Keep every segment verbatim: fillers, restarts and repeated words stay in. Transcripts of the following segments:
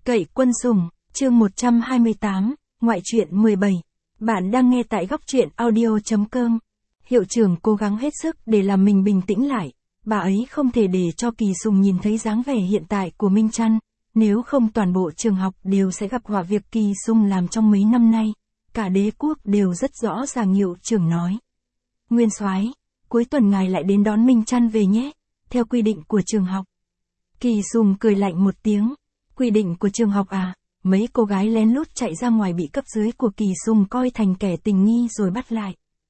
Cậy quân sủng, chương một trăm hai mươi tám, ngoại truyện mười bảy. Bạn đang nghe tại góc truyện audio.com. Hiệu trưởng cố gắng hết sức để làm mình bình tĩnh lại. Bà ấy không thể để cho Kỳ Sùng nhìn thấy dáng vẻ hiện tại của Minh Trăn, nếu không toàn bộ trường học đều sẽ gặp họa việc Kỳ Sùng làm trong mấy năm nay. Cả đế quốc đều rất rõ ràng. Hiệu trưởng nói: Nguyên soái, cuối tuần ngài lại đến đón Minh Trăn về nhé, theo quy định của trường học. Kỳ Sùng cười lạnh một tiếng: Quy định của trường học à? Mấy cô gái lén lút chạy ra ngoài bị cấp dưới của Kỳ Sùng coi thành kẻ tình nghi rồi bắt lại.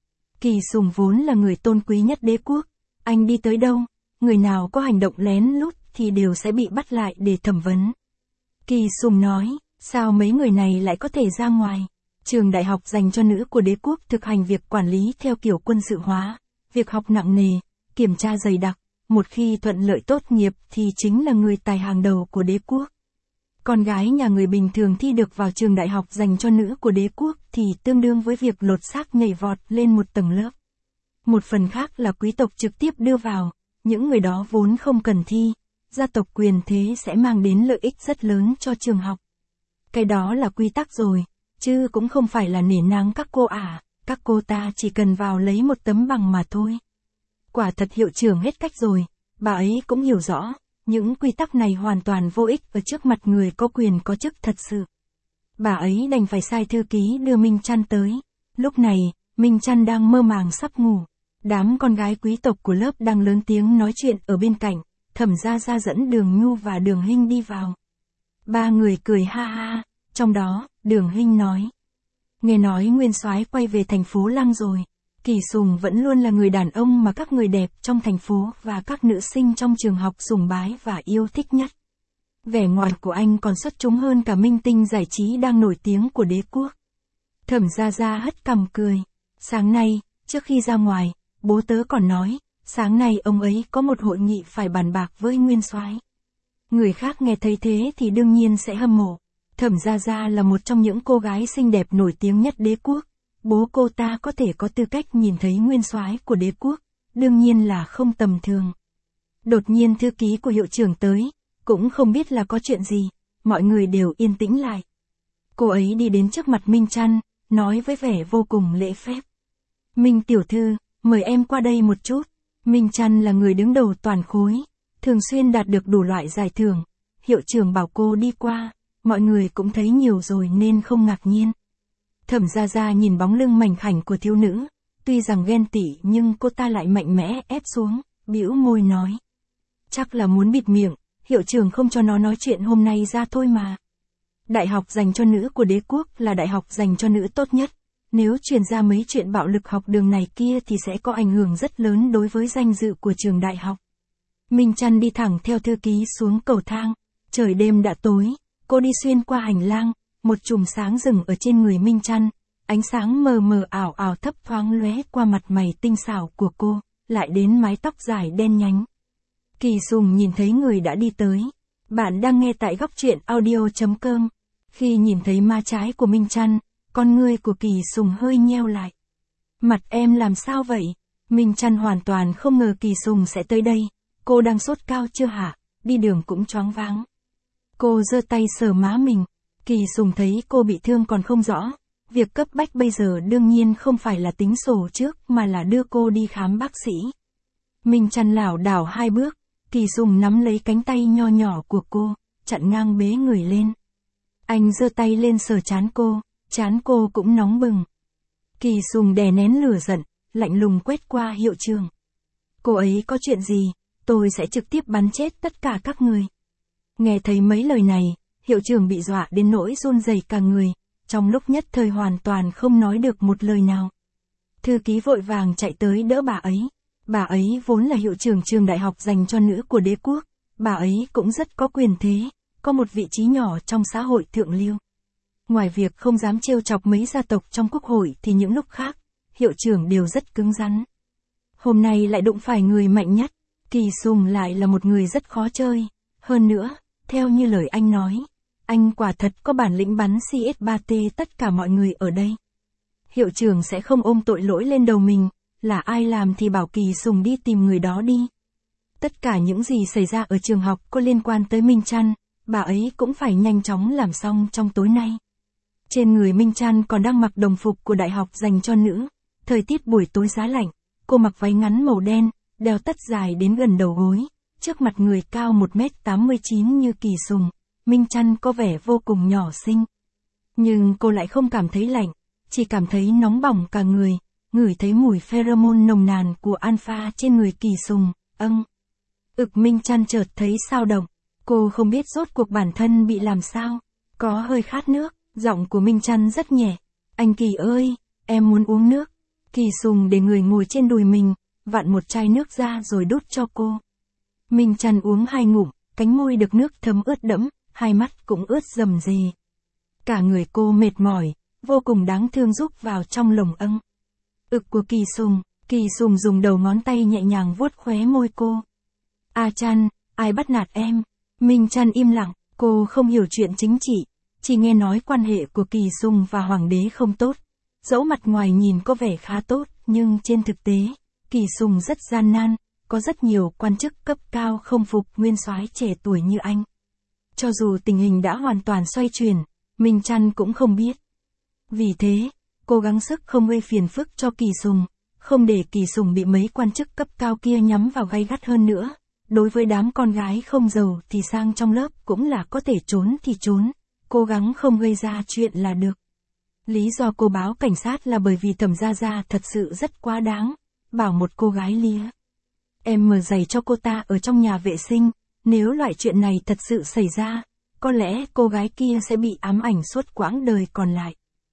Kỳ Sùng vốn là người tôn quý nhất đế quốc, anh đi tới đâu, người nào có hành động lén lút thì đều sẽ bị bắt lại để thẩm vấn. Kỳ Sùng nói: Sao mấy người này lại có thể ra ngoài? Trường đại học dành cho nữ của đế quốc thực hành việc quản lý theo kiểu quân sự hóa, việc học nặng nề, kiểm tra dày đặc, một khi thuận lợi tốt nghiệp thì chính là người tài hàng đầu của đế quốc. Con gái nhà người bình thường thi được vào trường đại học dành cho nữ của đế quốc thì tương đương với việc lột xác nhảy vọt lên một tầng lớp. Một phần khác là quý tộc trực tiếp đưa vào, những người đó vốn không cần thi, gia tộc quyền thế sẽ mang đến lợi ích rất lớn cho trường học. Cái đó là quy tắc rồi, chứ cũng không phải là nể nang các cô à, các cô ta chỉ cần vào lấy một tấm bằng mà thôi. Quả thật hiệu trưởng hết cách rồi, bà ấy cũng hiểu rõ. Những quy tắc này hoàn toàn vô ích ở trước mặt người có quyền có chức thật sự. Bà ấy đành phải sai thư ký đưa Minh Trăn tới. Lúc này, Minh Trăn đang mơ màng sắp ngủ. Đám con gái quý tộc của lớp đang lớn tiếng nói chuyện ở bên cạnh. Thẩm Gia Gia dẫn Đường Nhu và Đường Hinh đi vào. Ba người cười ha ha, trong đó, Đường Hinh nói: Nghe nói Nguyên soái quay về thành phố Lăng rồi. Kỳ Sùng vẫn luôn là người đàn ông mà các người đẹp trong thành phố và các nữ sinh trong trường học sùng bái và yêu thích nhất. Vẻ ngoài của anh còn xuất chúng hơn cả minh tinh giải trí đang nổi tiếng của đế quốc. Thẩm Gia Gia hất cằm cười. Sáng nay, trước khi ra ngoài, bố tớ còn nói, sáng nay ông ấy có một hội nghị phải bàn bạc với Nguyên soái. Người khác nghe thấy thế thì đương nhiên sẽ hâm mộ. Thẩm Gia Gia là một trong những cô gái xinh đẹp nổi tiếng nhất đế quốc. Bố cô ta có thể có tư cách nhìn thấy nguyên soái của đế quốc, đương nhiên là không tầm thường. Đột nhiên thư ký của hiệu trưởng tới, cũng không biết là có chuyện gì, mọi người đều yên tĩnh lại. Cô ấy đi đến trước mặt Minh Trăn, nói với vẻ vô cùng lễ phép: Minh tiểu thư, mời em qua đây một chút. Minh Trăn là người đứng đầu toàn khối, thường xuyên đạt được đủ loại giải thưởng. Hiệu trưởng bảo cô đi qua, mọi người cũng thấy nhiều rồi nên không ngạc nhiên. Thẩm Gia Gia nhìn bóng lưng mảnh khảnh của thiếu nữ, tuy rằng ghen tị nhưng cô ta lại mạnh mẽ ép xuống, bĩu môi nói: Chắc là muốn bịt miệng, hiệu trưởng không cho nó nói chuyện hôm nay ra thôi mà. Đại học dành cho nữ của đế quốc là đại học dành cho nữ tốt nhất, nếu truyền ra mấy chuyện bạo lực học đường này kia thì sẽ có ảnh hưởng rất lớn đối với danh dự của trường đại học. Minh Trăn đi thẳng theo thư ký xuống cầu thang, trời đêm đã tối, cô đi xuyên qua hành lang. Một chùm sáng rừng ở trên người Minh Trăn, ánh sáng mờ mờ ảo ảo thấp thoáng lóe qua mặt mày tinh xảo của cô, lại đến mái tóc dài đen nhánh. Kỳ Sùng nhìn thấy người đã đi tới. Bạn đang nghe tại góc truyện audio.com. Khi nhìn thấy má trái của Minh Trăn, con ngươi của Kỳ Sùng hơi nheo lại. Mặt em làm sao vậy? Minh Trăn hoàn toàn không ngờ Kỳ Sùng sẽ tới đây. Cô đang sốt cao chưa hả? Đi đường cũng choáng váng. Cô giơ tay sờ má mình. Kỳ Sùng thấy cô bị thương còn không rõ, việc cấp bách bây giờ đương nhiên không phải là tính sổ trước mà là đưa cô đi khám bác sĩ. Minh Trăn lảo đảo hai bước, Kỳ Sùng nắm lấy cánh tay nho nhỏ của cô, chặn ngang bế người lên. Anh giơ tay lên sờ trán cô, trán cô cũng nóng bừng. Kỳ Sùng đè nén lửa giận, lạnh lùng quét qua hiệu trưởng. Cô ấy có chuyện gì, tôi sẽ trực tiếp bắn chết tất cả các người. Nghe thấy mấy lời này, hiệu trưởng bị dọa đến nỗi run rẩy cả người, trong lúc nhất thời hoàn toàn không nói được một lời nào. Thư ký vội vàng chạy tới đỡ bà ấy. Bà ấy vốn là hiệu trưởng trường đại học dành cho nữ của đế quốc, bà ấy cũng rất có quyền thế, có một vị trí nhỏ trong xã hội thượng lưu. Ngoài việc không dám trêu chọc mấy gia tộc trong quốc hội thì những lúc khác, hiệu trưởng đều rất cứng rắn. Hôm nay lại đụng phải người mạnh nhất, Kỳ Sùng lại là một người rất khó chơi. Hơn nữa, theo như lời anh nói, anh quả thật có bản lĩnh bắn C S ba T tất cả mọi người ở đây. Hiệu trưởng sẽ không ôm tội lỗi lên đầu mình, là ai làm thì bảo Kỳ Sùng đi tìm người đó đi. Tất cả những gì xảy ra ở trường học có liên quan tới Minh Trăn, bà ấy cũng phải nhanh chóng làm xong trong tối nay. Trên người Minh Chan còn đang mặc đồng phục của đại học dành cho nữ. Thời tiết buổi tối giá lạnh, cô mặc váy ngắn màu đen, đeo tất dài đến gần đầu gối. Trước mặt người cao một mét tám mươi chín như Kỳ Sùng, Minh Chan có vẻ vô cùng nhỏ xinh. Nhưng cô lại không cảm thấy lạnh, chỉ cảm thấy nóng bỏng cả người, ngửi thấy mùi pheromone nồng nàn của alpha trên người Kỳ Sùng, âng. Ực Minh Chan chợt thấy sao động, cô không biết rốt cuộc bản thân bị làm sao, có hơi khát nước, giọng của Minh Chan rất nhẹ, anh Kỳ ơi, em muốn uống nước. Kỳ Sùng để người ngồi trên đùi mình, vặn một chai nước ra rồi đút cho cô. Minh Chan uống hai ngụm, cánh môi được nước thấm ướt đẫm, hai mắt cũng ướt rầm rề. Cả người cô mệt mỏi, vô cùng đáng thương rúc vào trong lồng âng. Ực của Kỳ Sùng, Kỳ Sùng dùng đầu ngón tay nhẹ nhàng vuốt khóe môi cô. A Chan, ai bắt nạt em? Minh Chan im lặng, cô không hiểu chuyện chính trị, chỉ nghe nói quan hệ của Kỳ Sùng và Hoàng đế không tốt. Dẫu mặt ngoài nhìn có vẻ khá tốt, nhưng trên thực tế, Kỳ Sùng rất gian nan, có rất nhiều quan chức cấp cao không phục nguyên soái trẻ tuổi như anh. Cho dù tình hình đã hoàn toàn xoay chuyển, Minh Chan cũng không biết. Vì thế, cô gắng sức không gây phiền phức cho Kỳ Sùng, không để Kỳ Sùng bị mấy quan chức cấp cao kia nhắm vào gay gắt hơn nữa. Đối với đám con gái không giàu thì sang trong lớp cũng là có thể trốn thì trốn, cố gắng không gây ra chuyện là được. Lý do cô báo cảnh sát là bởi vì Thẩm Gia Gia thật sự rất quá đáng, bảo một cô gái lia. Em mở giày cho cô ta ở trong nhà vệ sinh, nếu loại chuyện này thật sự xảy ra, có lẽ cô gái kia sẽ bị ám ảnh suốt quãng đời còn lại.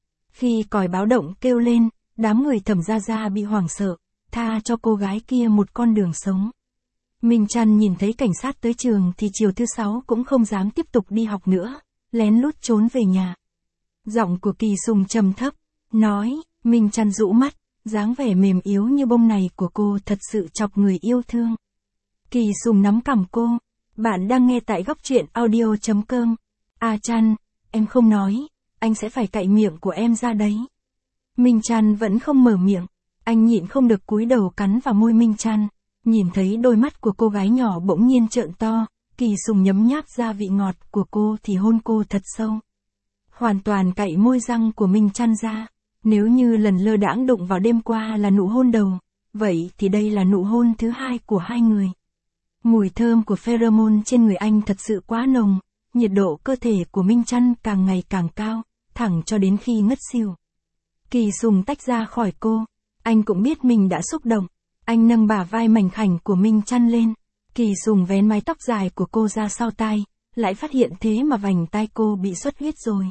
Khi còi báo động kêu lên, đám người Thẩm Gia Gia bị hoảng sợ, tha cho cô gái kia một con đường sống. Minh Chan nhìn thấy cảnh sát tới trường thì chiều thứ sáu cũng không dám tiếp tục đi học nữa, lén lút trốn về nhà. Giọng của Kỳ Sùng trầm thấp, nói, Minh Chan rũ mắt, dáng vẻ mềm yếu như bông này của cô thật sự chọc người yêu thương. Kỳ Sùng nắm cằm cô, bạn đang nghe tại góc truyện audio chấm com. A Chan, em không nói, anh sẽ phải cạy miệng của em ra đấy. Minh Chan vẫn không mở miệng, anh nhịn không được cúi đầu cắn vào môi Minh Chan. Nhìn thấy đôi mắt của cô gái nhỏ bỗng nhiên trợn to, Kỳ Sùng nhấm nháp ra vị ngọt của cô thì hôn cô thật sâu. Hoàn toàn cạy môi răng của Minh Chan ra. Nếu như lần lơ đãng đụng vào đêm qua là nụ hôn đầu, vậy thì đây là nụ hôn thứ hai của hai người. Mùi thơm của pheromone trên người anh thật sự quá nồng, nhiệt độ cơ thể của Minh Chan càng ngày càng cao, thẳng cho đến khi ngất xỉu. Kỳ Sùng tách ra khỏi cô, anh cũng biết mình đã xúc động. Anh nâng bả vai mảnh khảnh của Minh Chan lên, Kỳ Sùng vén mái tóc dài của cô ra sau tai, lại phát hiện thế mà vành tai cô bị xuất huyết rồi.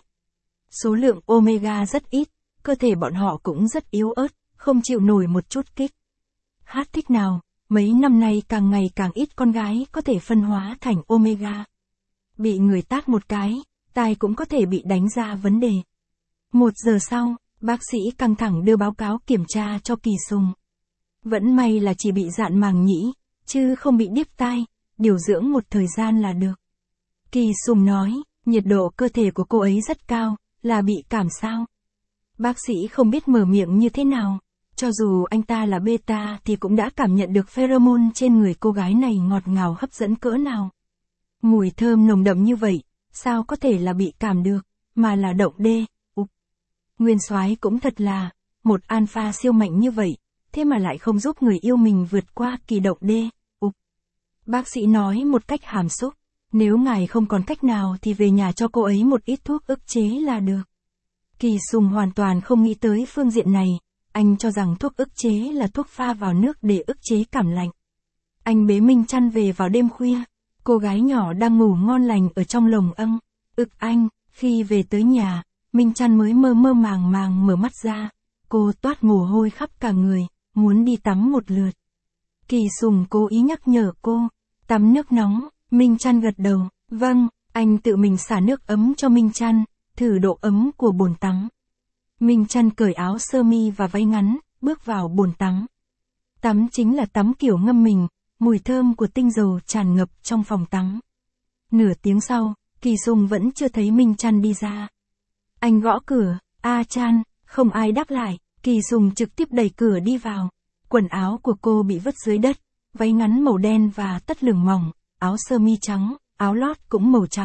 Số lượng omega rất ít, cơ thể bọn họ cũng rất yếu ớt, không chịu nổi một chút kích. Hát thích nào, mấy năm nay càng ngày càng ít con gái có thể phân hóa thành omega. Bị người tát một cái, tai cũng có thể bị đánh ra vấn đề. Một giờ sau, bác sĩ căng thẳng đưa báo cáo kiểm tra cho Kỳ Sùng. Vẫn may là chỉ bị dạn màng nhĩ, chứ không bị điếc tai, điều dưỡng một thời gian là được. Kỳ Sùng nói, nhiệt độ cơ thể của cô ấy rất cao, là bị cảm sao? Bác sĩ không biết mở miệng như thế nào, cho dù anh ta là beta thì cũng đã cảm nhận được pheromone trên người cô gái này ngọt ngào hấp dẫn cỡ nào. Mùi thơm nồng đậm như vậy, sao có thể là bị cảm được, mà là động đê, ục. Nguyên soái cũng thật là, một alpha siêu mạnh như vậy, thế mà lại không giúp người yêu mình vượt qua kỳ động đê, ục. Bác sĩ nói một cách hàm xúc, nếu ngài không còn cách nào thì về nhà cho cô ấy một ít thuốc ức chế là được. Kỳ Sùng hoàn toàn không nghĩ tới phương diện này, anh cho rằng thuốc ức chế là thuốc pha vào nước để ức chế cảm lạnh. Anh bế Minh Chan về vào đêm khuya, cô gái nhỏ đang ngủ ngon lành ở trong lồng âng, ực anh, khi về tới nhà, Minh Chan mới mơ mơ màng màng mở mắt ra, cô toát mồ hôi khắp cả người, muốn đi tắm một lượt. Kỳ Sùng cố ý nhắc nhở cô, tắm nước nóng, Minh Chan gật đầu, vâng, anh tự mình xả nước ấm cho Minh Chan, thử độ ấm của bồn tắm. Minh Chan cởi áo sơ mi và váy ngắn, bước vào bồn tắm. Tắm chính là tắm kiểu ngâm mình, mùi thơm của tinh dầu tràn ngập trong phòng tắm. Nửa tiếng sau, Kỳ Sùng vẫn chưa thấy Minh Chan đi ra. Anh gõ cửa, A Chan, không ai đáp lại, Kỳ Sùng trực tiếp đẩy cửa đi vào. Quần áo của cô bị vứt dưới đất, váy ngắn màu đen và tất lửng mỏng, áo sơ mi trắng, áo lót cũng màu trắng,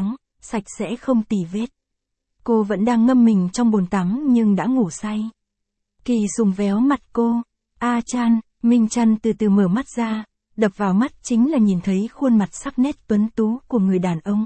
sạch sẽ không tì vết. Cô vẫn đang ngâm mình trong bồn tắm nhưng đã ngủ say. Kỳ Sùng véo mặt cô. A Chan, Minh Chan từ từ mở mắt ra, đập vào mắt chính là nhìn thấy khuôn mặt sắc nét tuấn tú của người đàn ông.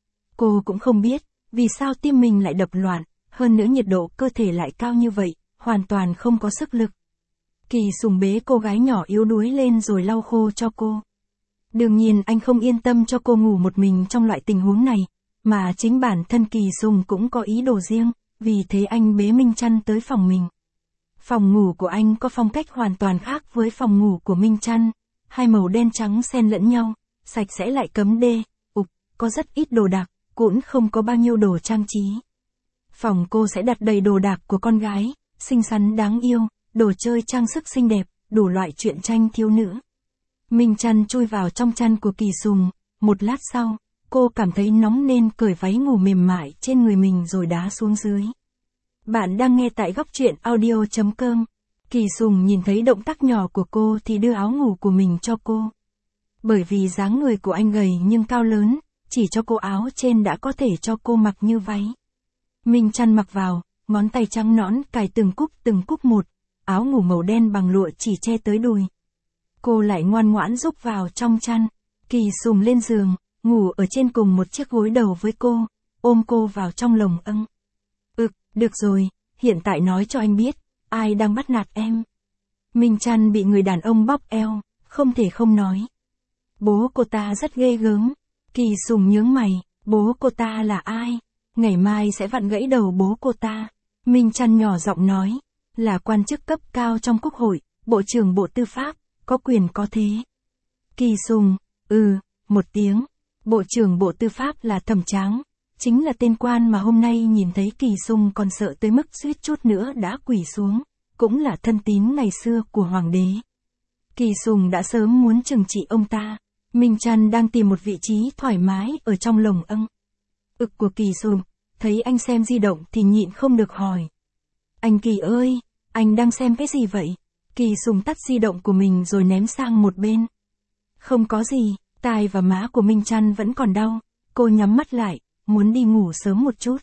Cô cũng không biết, vì sao tim mình lại đập loạn, hơn nữa nhiệt độ cơ thể lại cao như vậy, hoàn toàn không có sức lực. Kỳ Sùng bế cô gái nhỏ yếu đuối lên rồi lau khô cho cô. Đương nhiên anh không yên tâm cho cô ngủ một mình trong loại tình huống này, mà chính bản thân Kỳ Sùng cũng có ý đồ riêng, vì thế anh bế Minh Chan tới phòng mình. Phòng ngủ của anh có phong cách hoàn toàn khác với phòng ngủ của Minh Chan, hai màu đen trắng xen lẫn nhau, sạch sẽ lại cấm đê, ục, có rất ít đồ đạc, cũng không có bao nhiêu đồ trang trí. Phòng cô sẽ đặt đầy đồ đạc của con gái, xinh xắn đáng yêu, đồ chơi trang sức xinh đẹp, đủ loại truyện tranh thiếu nữ. Minh Chan chui vào trong chăn của Kỳ Sùng, một lát sau, cô cảm thấy nóng nên cởi váy ngủ mềm mại trên người mình rồi đá xuống dưới. Bạn đang nghe tại góc truyện audio chấm com. Kỳ Sùng nhìn thấy động tác nhỏ của cô thì đưa áo ngủ của mình cho cô. Bởi vì dáng người của anh gầy nhưng cao lớn, chỉ cho cô áo trên đã có thể cho cô mặc như váy. Minh Chan mặc vào, ngón tay trắng nõn cài từng cúc từng cúc một, áo ngủ màu đen bằng lụa chỉ che tới đùi. Cô lại ngoan ngoãn rúc vào trong chăn. Kỳ Sùng lên giường, ngủ ở trên cùng một chiếc gối đầu với cô, ôm cô vào trong lồng âng. Ực, được rồi, hiện tại nói cho anh biết, ai đang bắt nạt em. Minh Chan bị người đàn ông bóp eo, không thể không nói. Bố cô ta rất ghê gớm. Kỳ Sùng nhướng mày, bố cô ta là ai? Ngày mai sẽ vặn gãy đầu bố cô ta. Minh Chan nhỏ giọng nói, là quan chức cấp cao trong quốc hội, bộ trưởng bộ tư pháp, có quyền có thế. Kỳ Sùng, ừ, một tiếng. Bộ trưởng bộ tư pháp là Thẩm Tráng, chính là tên quan mà hôm nay nhìn thấy Kỳ Sùng còn sợ tới mức suýt chút nữa đã quỳ xuống, cũng là thân tín ngày xưa của hoàng đế. Kỳ Sùng đã sớm muốn trừng trị ông ta. Minh Chan đang tìm một vị trí thoải mái ở trong lồng âng. Ực của Kỳ Sùng, thấy anh xem di động thì nhịn không được hỏi. Anh Kỳ ơi, anh đang xem cái gì vậy? Kỳ Sùng tắt di động của mình rồi ném sang một bên. Không có gì, tai và má của Minh Chan vẫn còn đau, cô nhắm mắt lại, muốn đi ngủ sớm một chút.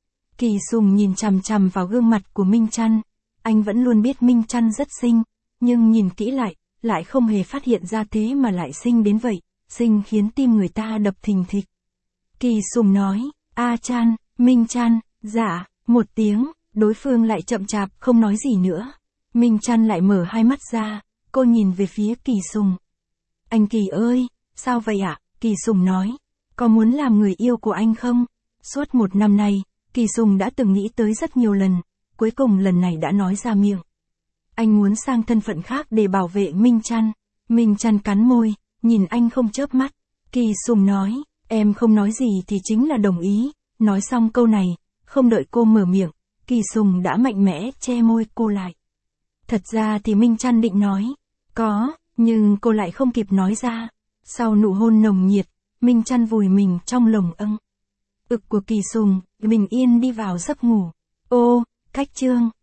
Kỳ Sùng nhìn chằm chằm vào gương mặt của Minh Chan, anh vẫn luôn biết Minh Chan rất xinh, nhưng nhìn kỹ lại, lại không hề phát hiện ra thế mà lại xinh đến vậy, xinh khiến tim người ta đập thình thịch. Kỳ Sùng nói, A Chan, Minh Chan, dạ, một tiếng, đối phương lại chậm chạp không nói gì nữa. Minh Chan lại mở hai mắt ra, cô nhìn về phía Kỳ Sùng. Anh Kỳ ơi, sao vậy ạ? Kỳ Sùng nói, có muốn làm người yêu của anh không? Suốt một năm nay, Kỳ Sùng đã từng nghĩ tới rất nhiều lần, cuối cùng lần này đã nói ra miệng. Anh muốn sang thân phận khác để bảo vệ Minh Chan. Minh Chan cắn môi, nhìn anh không chớp mắt. Kỳ Sùng nói, em không nói gì thì chính là đồng ý. Nói xong câu này, không đợi cô mở miệng, Kỳ Sùng đã mạnh mẽ che môi cô lại. Thật ra thì Minh Chan định nói, có, nhưng cô lại không kịp nói ra. Sau nụ hôn nồng nhiệt, Minh Chan vùi mình trong lồng âng. Ực của Kỳ Sùng, bình yên đi vào giấc ngủ. Ô, cách chương.